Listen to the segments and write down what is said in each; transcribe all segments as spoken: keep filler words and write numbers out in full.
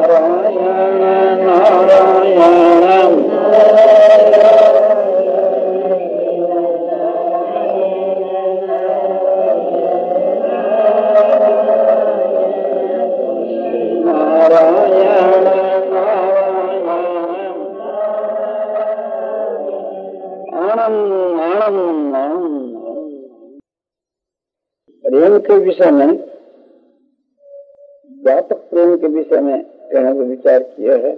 प्रेम के विषय में, व्यापक प्रेम के विषय में कहने का विचार किया है।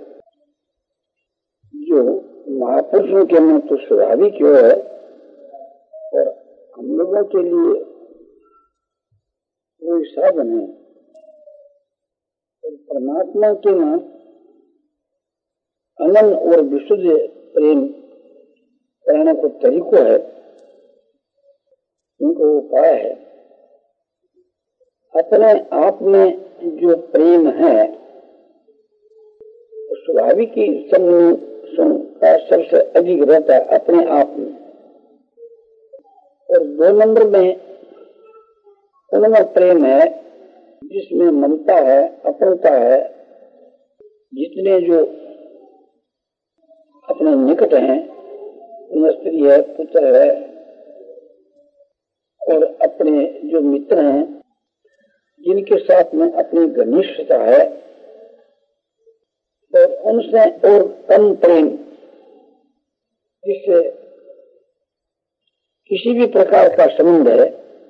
जो महापुरुषों के मन तो स्वाभाविक क्यों है और हम लोगों के लिए कोई साधन है, और परमात्मा के नाम अनंत और विशुद्ध प्रेम करने को तरीको है, उनको उपाय है। अपने आप में जो प्रेम है स्वाभाविक ही का सबसे अधिक रहता है अपने आप में, और दो नंबर में उनमें प्रेम है जिसमें ममता है, अपनता है। जितने जो अपने निकट हैं, स्त्री है, पुत्र है, और अपने जो मित्र हैं जिनके साथ में अपनी घनिष्ठता है, और उनसे और कम प्रेम जिससे किसी भी प्रकार का संबंध है,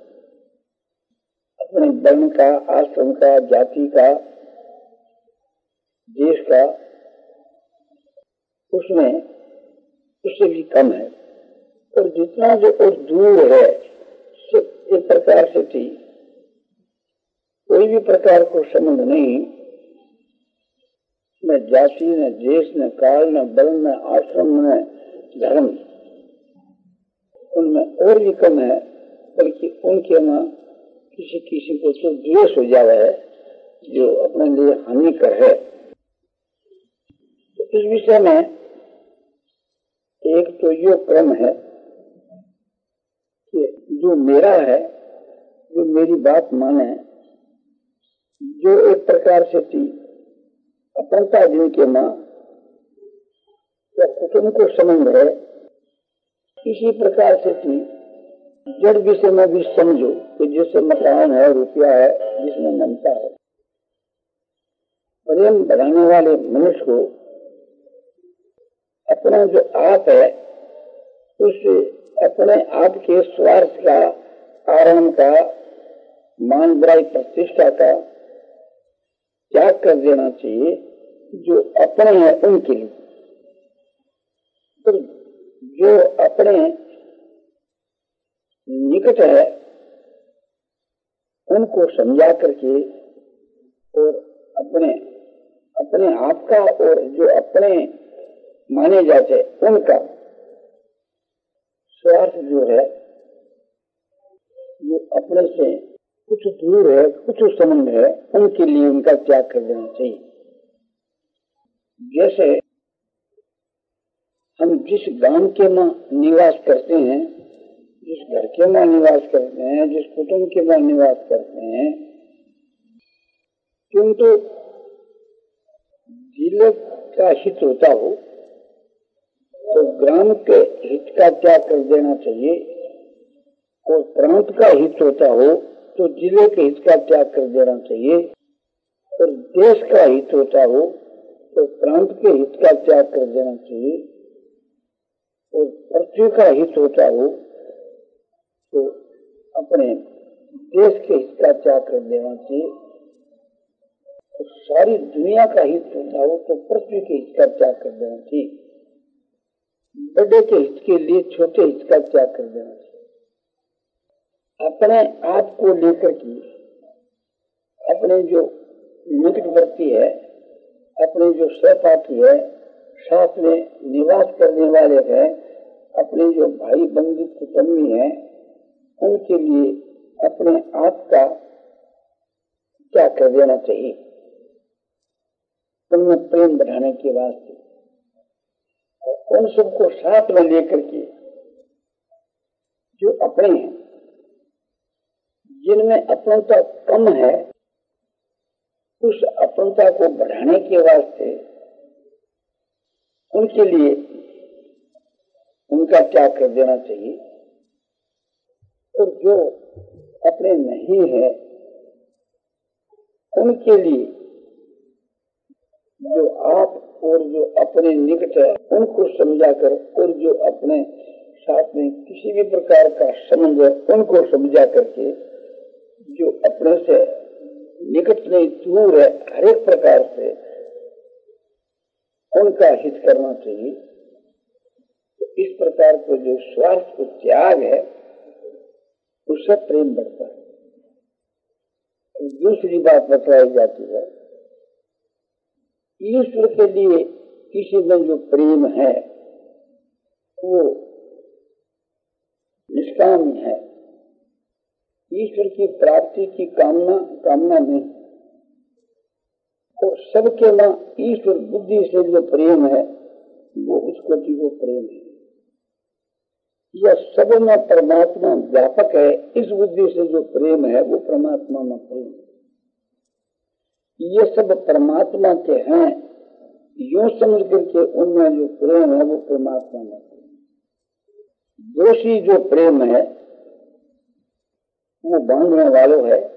अपने वर्ण का, आश्रम का, जाति का, देश का, उसमें उससे भी कम है। और जितना जो और दूर है, एक प्रकार से थी कोई भी प्रकार को संबंध नहीं, न जाति, न देश, न काल, न बल, न आश्रम, न धर्म, उनमें और भी कम है। बल्कि उनके मां किसी किसी को तो द्वेष हो जावा है जो अपने लिए हानिकर है। तो इस विषय में एक तो यो क्रम है कि जो मेरा है, जो मेरी बात माने, जो एक प्रकार से थी अपनता जिनके मां या कुटुंब को संबंध है, इसी प्रकार से थी जड़ विषय में भी समझो कि जैसे मकान है, रुपया है, जिसमें ममता है। प्रेम बढ़ाने वाले मनुष्य को अपना जो आप है उस अपने आप के स्वार्थ का, आराम का, मान बुराई प्रतिष्ठा का त्याग कर देना चाहिए। जो अपने हैं उनके लिए, तो जो अपने निकट है उनको समझा करके, और अपने अपने आप का और जो अपने माने जाते उनका स्वार्थ जो है, जो अपने से कुछ दूर है, कुछ संबंध है, उनके लिए उनका त्याग कर देना चाहिए। जैसे हम जिस गांव के मां निवास करते हैं, जिस घर के मां निवास करते हैं, जिस कुटुंब के मां निवास करते हैं, किंतु जिले का हित होता हो तो ग्राम के हित का त्याग कर देना चाहिए, और प्रांत का हित होता हो तो जिले के हित का त्याग कर देना चाहिए, और देश का हित होता हो तो प्रांत के हित का त्याग कर देना चाहिए, और पृथ्वी का हित होता हो तो अपने देश के हित का त्याग कर देना चाहिए, और सारी दुनिया का हित होता हो तो पृथ्वी के हित का त्याग कर देना चाहिए। बड़े के हित के लिए छोटे हित का त्याग कर देना चाहिए। अपने आप को लेकर के अपने जो निकटवर्ती है, अपने जो सहपाठी है, साथ में निवास करने वाले हैं, अपने जो भाई बंधु कुटुंबी हैं, उनके लिए अपने आप का त्याग कर देना चाहिए, उनमें प्रेम बढ़ाने के वास्ते। उन सबको साथ में लेकर के जो अपने हैं, जिनमें अपनता कम है, उस अपनता को बढ़ाने के वास्ते उनके लिए उनका त्याग कर देना चाहिए, और जो अपने नहीं है उनके लिए जो आप और जो अपने निकट है उनको समझाकर, और जो अपने साथ में किसी भी प्रकार का संबंध है उनको समझा करके, जो अपने से निकट नहीं दूर है हर एक प्रकार से उनका हित करना चाहिए। तो इस प्रकार को जो स्वार्थ को त्याग है उससे प्रेम बढ़ता है। दूसरी बात बताई जाती है, ईश्वर के लिए किसी में जो प्रेम है वो निष्काम है, ईश्वर की प्राप्ति की कामना कामना नहीं। और सबके मां ईश्वर बुद्धि से जो प्रेम है वो उसको की वो प्रेम है। यह सब में परमात्मा व्यापक है, इस बुद्धि से जो प्रेम है वो परमात्मा में प्रेम है। ये सब परमात्मा के हैं, यूं समझ करके उनमें जो प्रेम है वो परमात्मा में प्रेम है। दोषी जो प्रेम है वो बांधने वालों है,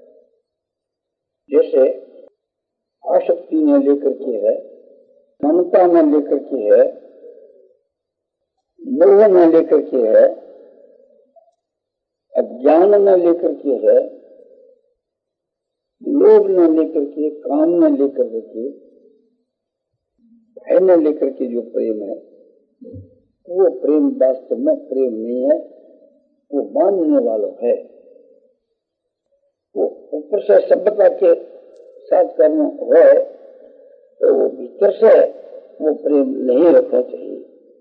जैसे आसक्ति में लेकर के है, ममता में लेकर के है, मोह में लेकर के है, अज्ञान में लेकर के है, लोभ न लेकर के, काम न लेकर के, भय न लेकर के जो प्रेम है वो प्रेम वास्तव में प्रेम नहीं है, वो बांधने वाला है। वो ऊपर से सभ्यता के साथ करना है तो वो भीतर से वो प्रेम नहीं रखना चाहिए।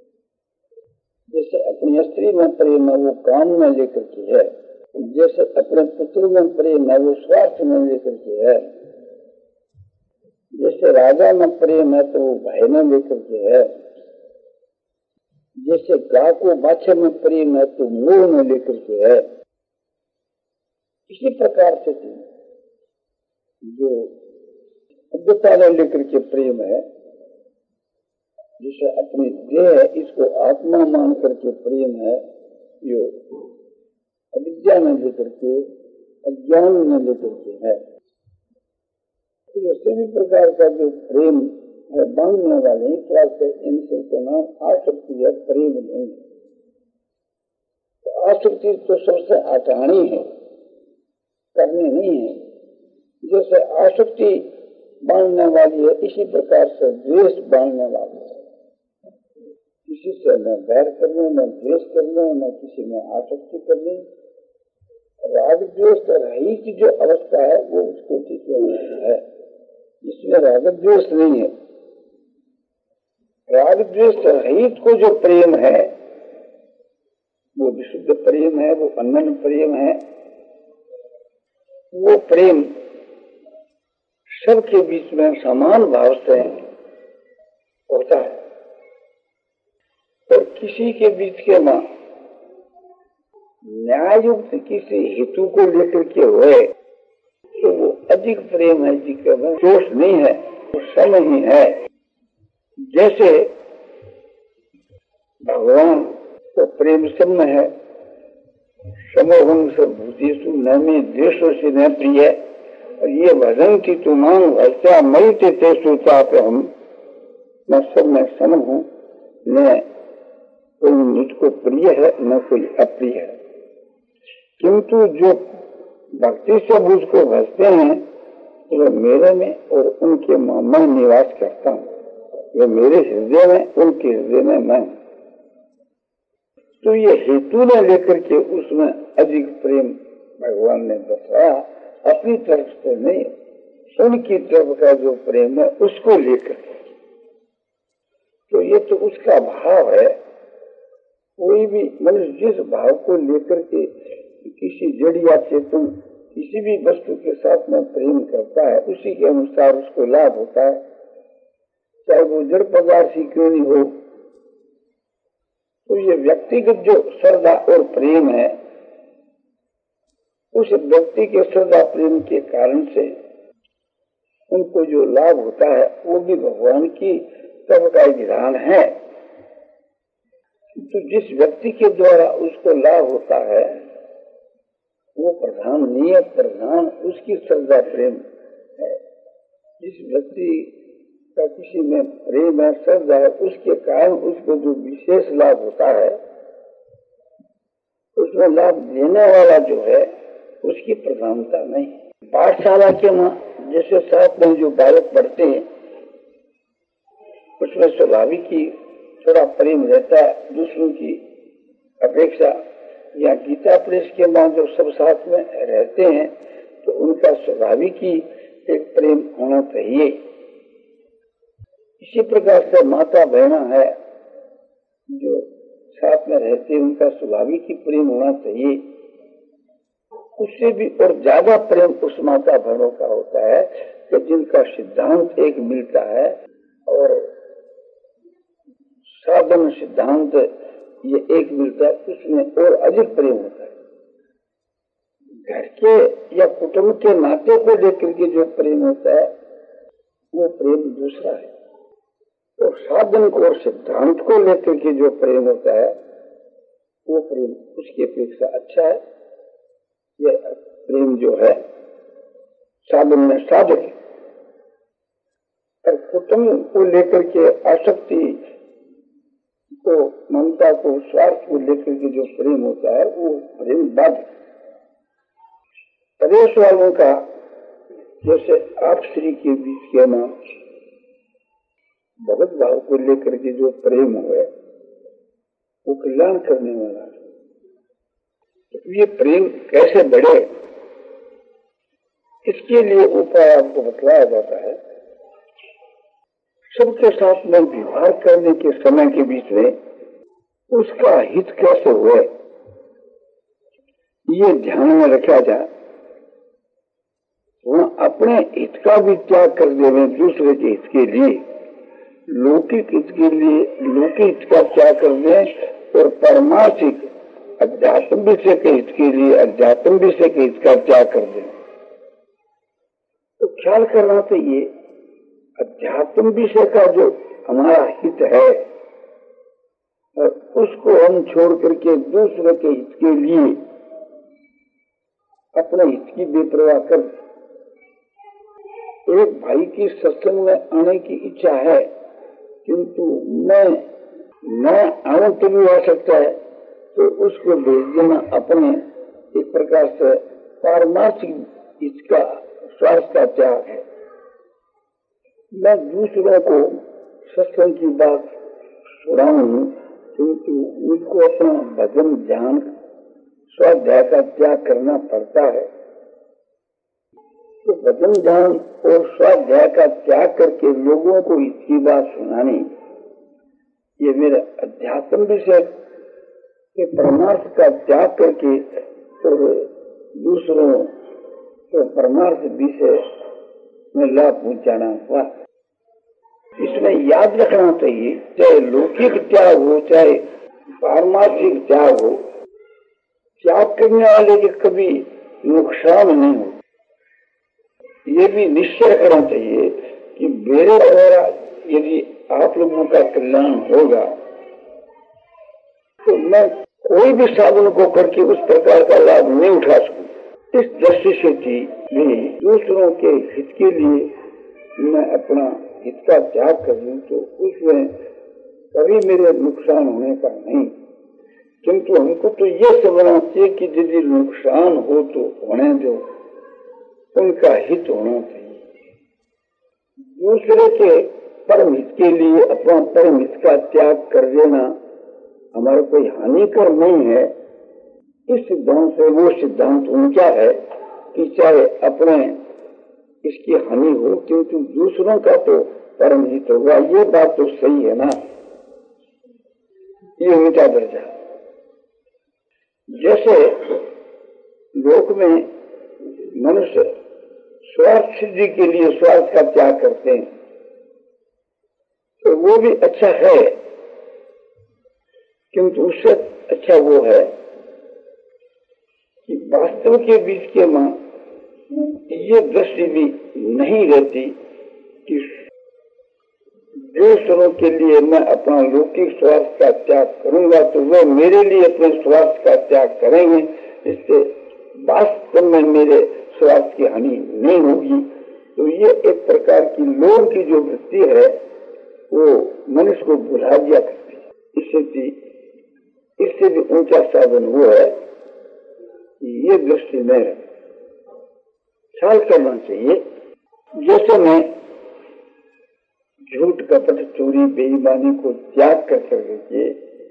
जैसे अपनी स्त्री में प्रेम है वो काम में लेकर के है, जैसे अपने पुत्र में प्रेम है वो स्वार्थ में लेकर के है, जैसे राजा में प्रेम है तो वो भय में लेकर के है, जैसे गाय को बाछे में प्रेम है तो मोह में लेकर के है। इसी प्रकार से जो अद्भुता में लेकर के प्रेम है, जैसे अपनी देह इसको आत्मा मान करके प्रेम है, जो अविद्या में लेकर के अज्ञान में लेकर के है, तो सभी प्रकार का जो प्रेम है बांधने वाले इनसे तो नाम आसक्ति है, प्रेम नहीं। तो आसक्ति तो सबसे हटानी है, करनी नहीं है। जैसे आसक्ति बांधने वाली है इसी प्रकार से द्वेष बांधने वाली है। किसी से न बैर करना, न द्वेष करना, न किसी में आसक्ति करनी। राग द्वेष रहित जो अवस्था है वो उसको ठीक है, इसमें राग द्वेष नहीं है। राग द्वेष रहित को जो प्रेम है वो विशुद्ध प्रेम है, वो अनन्य प्रेम है। वो प्रेम सबके बीच में समान भाव से होता है, और किसी के बीच के मां न्यायुक्त किसी हेतु को लेकर के हुए तो वो अधिक प्रेम है, जिसका दोष नहीं है, वो सम ही है। जैसे भगवान तो प्रेम सम है, समोहम सब भूतेषु न मे द्वेषो से न प्रिय, और ये भजंती तो मांग ऐसा मई ते सोता पे हम मैं सब में सम हूँ, न कोई मुझको प्रिय है न कोई अप्रिय है। किंतु जो भक्ति से मुझको भजते हैं वो मेरे में और उनके मैं निवास करता हूँ, वो मेरे हृदय में उनके हृदय में मैं। तो ये हेतु ने लेकर के उसमें अधिक प्रेम भगवान ने बताया, अपनी तरफ से नहीं, उनकी तरफ का जो प्रेम है उसको लेकर। तो ये तो उसका भाव है। कोई भी मनुष्य जिस भाव को लेकर के किसी जड़ या चेतन किसी भी वस्तु के साथ में प्रेम करता है उसी के अनुसार उसको लाभ होता है, चाहे वो जड़ पदार्थ ही क्यों नहीं हो। तो ये व्यक्तिगत जो श्रद्धा और प्रेम है, उस व्यक्ति के श्रद्धा प्रेम के कारण से उनको जो लाभ होता है वो भी भगवान की तब का विधान है। तो जिस व्यक्ति के द्वारा उसको लाभ होता है वो प्रधान नहीं है, प्रधान उसकी श्रद्धा प्रेम है। जिस व्यक्ति का किसी में प्रेम है, श्रद्धा है, उसके कारण उसको जो विशेष लाभ होता है उसमें लाभ देने वाला जो है उसकी प्रधानता नहीं। पाठशाला के जैसे साथ में जो बालक पढ़ते हैं उसमें स्वाभाविक ही थोड़ा प्रेम रहता है दूसरों की अपेक्षा। या गीता प्रेस के बाद जो सब साथ में रहते हैं तो उनका स्वाभाविक ही एक प्रेम होना चाहिए। इसी प्रकार से माता बहना है जो साथ में रहते हैं उनका स्वाभाविक ही प्रेम होना चाहिए। उससे भी और ज्यादा प्रेम उस माता बहनों का होता है कि जिनका सिद्धांत एक मिलता है और साधन सिद्धांत ये एक मिलता है, उसमें और अधिक प्रेम होता है। घर के या कुटुंब के नाते को लेकर के जो प्रेम होता है वो प्रेम दूसरा है, और साधन को और सिद्धांत को लेकर के जो प्रेम होता है वो प्रेम उसकी अपेक्षा अच्छा है। ये प्रेम जो है साधन में साधक है, और कुटुंब को लेकर के आसक्ति को, ममता को, स्वार्थ को लेकर के जो प्रेम होता है वो प्रेम बाध। प्रदेश वालों का जैसे आप श्री के बीच के नाम भगवत भाव को लेकर के जो प्रेम है वो कल्याण करने वाला है। तो ये प्रेम कैसे बढ़े इसके लिए उपाय आपको बतलाया जाता है। सबके साथ में व्यवहार करने के समय के बीच में उसका हित कैसे हुए ये ध्यान में रखा जाए। वह अपने हित का भी त्याग कर देवे दूसरे के हित के लिए, लौकिक हित के लिए लौकिक हित का त्याग कर दें और परमार्थिक अध्यात्म विषय के हित के लिए अध्यात्म विषय के हित का त्याग कर दें। तो ख्याल करना चाहिए अध्यात्म विषय का जो हमारा हित है उसको हम छोड़ करके दूसरे के हित के लिए अपने हित की बेपरवाह कर। एक भाई की सत्संग में आने की इच्छा है किंतु मैं न आऊं तो भी आ सकता है, तो उसको भेज देना अपने एक प्रकार से पारमार्थिक इसका स्वार्थ का त्याग है। मैं दूसरों को सत्संग की बात सुनाऊं किंतु मुझको अपना भजन ध्यान स्वाध्याय का त्याग करना पड़ता है। तो भजन ध्यान और स्वाध्याय का त्याग करके लोगों को इसकी बात सुनानी, ये मेरे अध्यात्म विषय के परमार्थ का त्याग करके और दूसरों को परमार्थ विषय में लाभ पहुंचाना हुआ। इसमें याद रखना चाहिए चाहे लौकिक त्याग हो चाहे पारमार्थिक त्याग हो, त्याग करने वाले के कभी नुकसान नहीं हो। ये भी निश्चय करना चाहिए कि मेरे द्वारा यदि आप लोगों का कल्याण होगा तो मैं कोई भी साधन को करके उस प्रकार का लाभ नहीं उठा सकूं। इस दृष्टि से भी दूसरों के हित के लिए मैं अपना हित का त्याग कर दूं तो उसमें कभी मेरे नुकसान होने का नहीं। किंतु हमको तो ये समझना चाहिए कि यदि नुकसान हो तो होने दो, उनका हित होना चाहिए। दूसरे के परम हित के लिए अपना परम हित का त्याग कर देना हमारा कोई हानिकर नहीं है। इस सिद्धांत से वो सिद्धांत उनका है कि चाहे अपने इसकी हानि हो किंतु दूसरों का तो परम हित होगा। ये बात तो सही है ना, ये उनका दर्जा। जैसे लोक में मनुष्य स्वार्थ सिद्धि के लिए स्वार्थ का त्याग करते हैं तो वो भी अच्छा है, किंतु उससे अच्छा वो है कि वास्तव के बीच के मां ये दृष्टि भी नहीं रहती कि दूसरों के लिए मैं अपना लौकिक स्वार्थ का त्याग करूंगा तो वो मेरे लिए अपने स्वार्थ का त्याग करेंगे, इससे वास्तव में मेरे स्वार्थ की हानि नहीं होगी। तो ये एक प्रकार की लोभ की जो वृत्ति है वो मनुष्य को भुला दिया करती है। इससे भी इससे भी ऊंचा साधन वो है कि ये दृष्टि में ख्याल करना चाहिए। जैसे मैं झूठ कपट चोरी बेईमानी को त्याग कर करके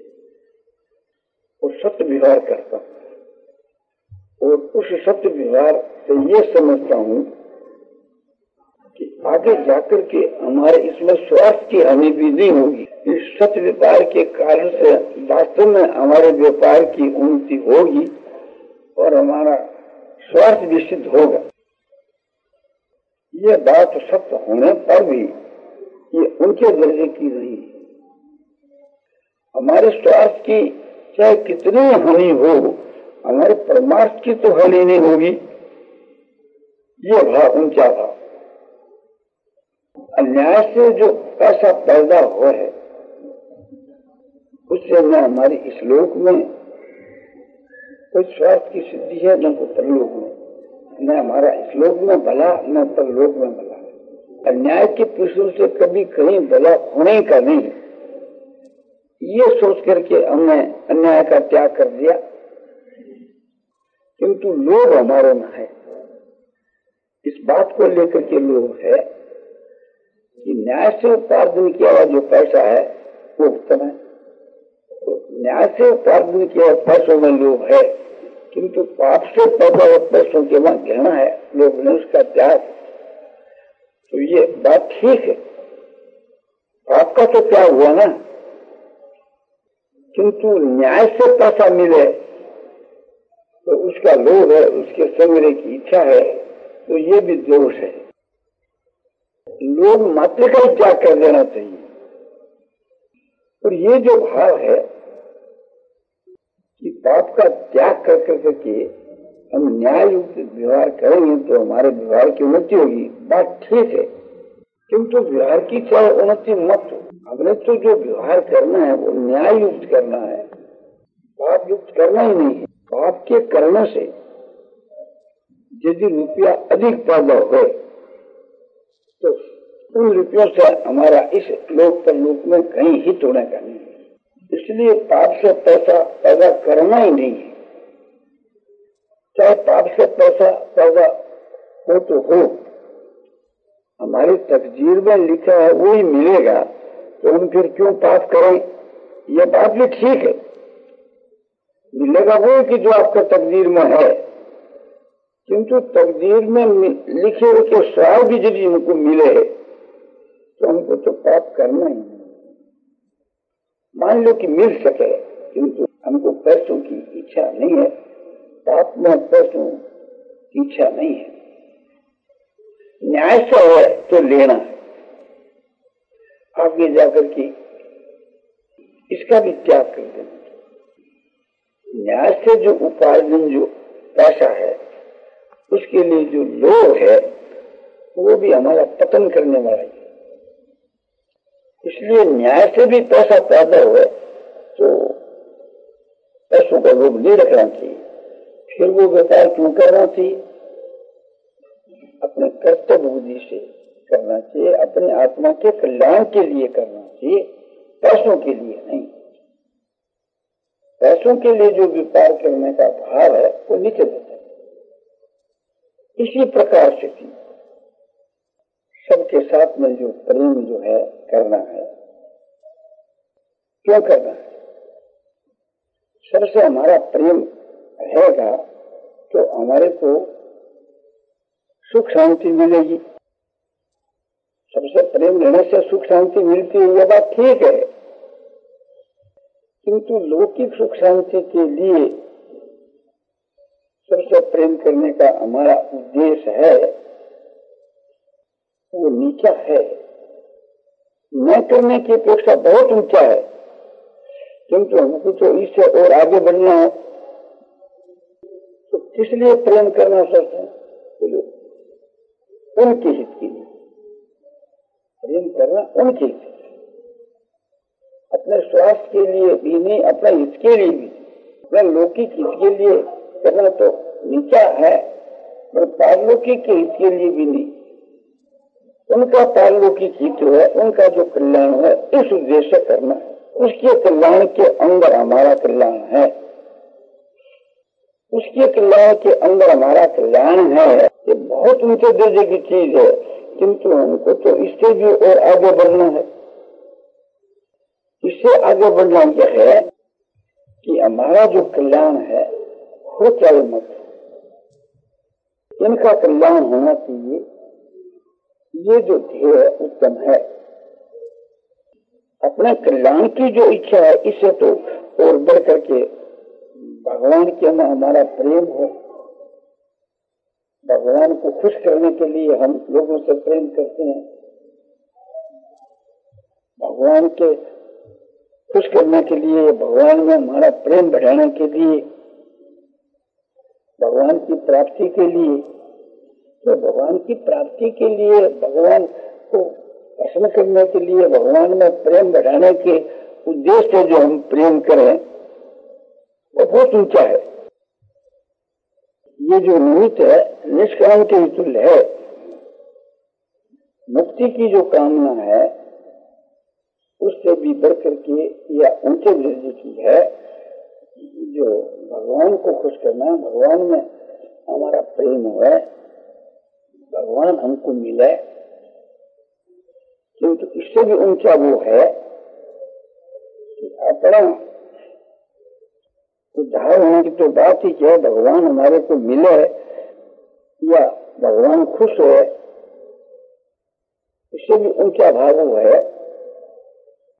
और सत्य व्यवहार करता हूँ और उस सत्य व्यवहार से ये समझता हूँ कि आगे जाकर के हमारे इसमें स्वार्थ की हानि भी नहीं होगी। इस सत्य व्यापार के कारण से वास्तव में हमारे व्यापार की उन्नति होगी और हमारा स्वार्थ भी सिद्ध होगा। ये बात सत्य होने पर भी ये उनके दर्जे की नहीं। हमारे स्वार्थ की चाहे कितनी हानि हो, हमारे परमार्थ की तो हानि नहीं होगी। ये भाव ऊंचा भाव। अन्याय से जो पैसा पैदा हुआ है उससे न हमारी इस लोक में कोई स्वार्थ की सिद्धि है, न कोई परलोक में। न हमारा इस लोक में भला, न परलोक में भला। अन्याय के पुरुषों से कभी कहीं भला होने का नहीं, ये सोच करके हमने अन्याय का त्याग कर दिया। किंतु लोभ हमारे में है, इस बात को लेकर के लोभ है कि न्याय से उपार्जन किया हुआ जो पैसा है वो उत्तम है। तो न्याय से उपार्जन किया हुआ पैसों में लोभ है, किंतु पाप से पैदा हुए पैसों के वहां घृणा है, लोभ ने उसका त्याग। तो ये बात ठीक है, पाप का तो त्याग हुआ ना, किंतु न्याय से पैसा मिले तो उसका लोभ है, उसके संग्रह की इच्छा है, तो ये भी दोष है। लोभ मात्र का ही त्याग कर देना चाहिए। और ये जो भाव है कि पाप का त्याग कर करके हम न्याय युक्त व्यवहार करेंगे तो हमारे व्यवहार की उन्नति होगी, बात ठीक है। किंतु व्यवहार की चाहे उन्नति मत हो, हमने तो जो व्यवहार करना है वो न्याय युक्त करना है, पाप युक्त करना ही नहीं है। पाप के करने से यदि रुपया अधिक पैदा हो तो उन रुपयों से हमारा इस लोक पर लोक में कहीं हित होने का नहीं है। इसलिए पाप से पैसा पैदा करना ही नहीं है। चाहे पाप से पैसा पैदा हो तो हो, हमारी तकदीर में लिखा है वो ही मिलेगा, तो हम फिर क्यों पाप करें? ये बात भी ठीक है, मिलेगा वो कि जो आपका तकदीर में है, किंतु तकदीर में लिखे हुए के स्वाय भी यदि हमको मिले तो हमको तो पाप करना ही नहीं। मान लो कि मिल सके, किंतु हमको पैसों की इच्छा नहीं है, पाप में पैसों की इच्छा नहीं है। न्याय से है तो लेना है, आगे जाकर के इसका भी त्याग कर देना। न्याय से जो उपार्जन जो पैसा है उसके लिए जो लोभ है वो भी हमारा पतन करने वाला है। इसलिए न्याय से भी पैसा पैदा हुए तो पैसों का लोभ नहीं रखना चाहिए। फिर वो व्यापार क्यों करना चाहिए? अपने कर्तव्य बुद्धि से करना चाहिए, अपने आत्मा के कल्याण के लिए करना चाहिए, पैसों के लिए नहीं। पैसों के लिए जो व्यापार करने का भाव है वो नीचे देता है। इसी प्रकार से सबके साथ में जो प्रेम जो है करना है, क्यों करना है? सबसे हमारा प्रेम रहेगा तो हमारे को सुख शांति मिलेगी। सबसे प्रेम रहने से सुख शांति मिलती है, यह बात ठीक है, किंतु लौकिक सुख शांति के लिए सबसे प्रेम करने का हमारा उद्देश्य है वो नीचा है, न करने की अपेक्षा बहुत ऊंचा है। किंतु हमको तो इससे और आगे बढ़ना है, तो किस लिए प्रेम करना सोचते हैं? उनके हित के लिए प्रेम करना, उनके हित के लिए, अपने स्वास्थ्य के लिए भी नहीं, अपने हित के लिए भी, अपने लौकिक हित के लिए करना तो नीचा है, पर पारलौकिक के हित के लिए भी नहीं। उनका पारलौकिक हित है, उनका जो कल्याण है, इस उद्देश्य से करना है। उसके कल्याण के अंदर हमारा कल्याण है, उसके कल्याण के अंदर हमारा कल्याण है। ये बहुत ऊंचे दर्जे की चीज है, किंतु हमको तो इससे भी और आगे बढ़ना है। इससे आगे बढ़ना यह है कि हमारा जो कल्याण है हो चाहे मत, इनका कल्याण होना चाहिए। ये जो ध्येय उत्तम है। अपने कल्याण की जो इच्छा है, इससे तो और बढ़ करके भगवान के में हमारा प्रेम हो, भगवान को खुश करने के लिए हम लोगों से प्रेम करते हैं, भगवान के खुश करने के लिए, भगवान में हमारा प्रेम बढ़ाने के लिए, भगवान की प्राप्ति के लिए, तो भगवान की प्राप्ति के लिए, भगवान को प्रसन्न करने के लिए, भगवान में प्रेम बढ़ाने के उद्देश्य से जो हम प्रेम करें वो बहुत ऊंचा है। ये जो निमित्त है निष्काम के तुल्य है। मुक्ति की जो कामना है उससे भी बढ़कर के या ऊंचे दर्जे की है, जो भगवान को खुश करना, भगवान में हमारा प्रेम है, भगवान हमको मिले। किंतु इससे भी ऊंचा वो है कि अपना उद्धार होने की तो बात ही क्या है, भगवान हमारे को मिले या भगवान खुश है, इससे भी ऊंचा भाव वो है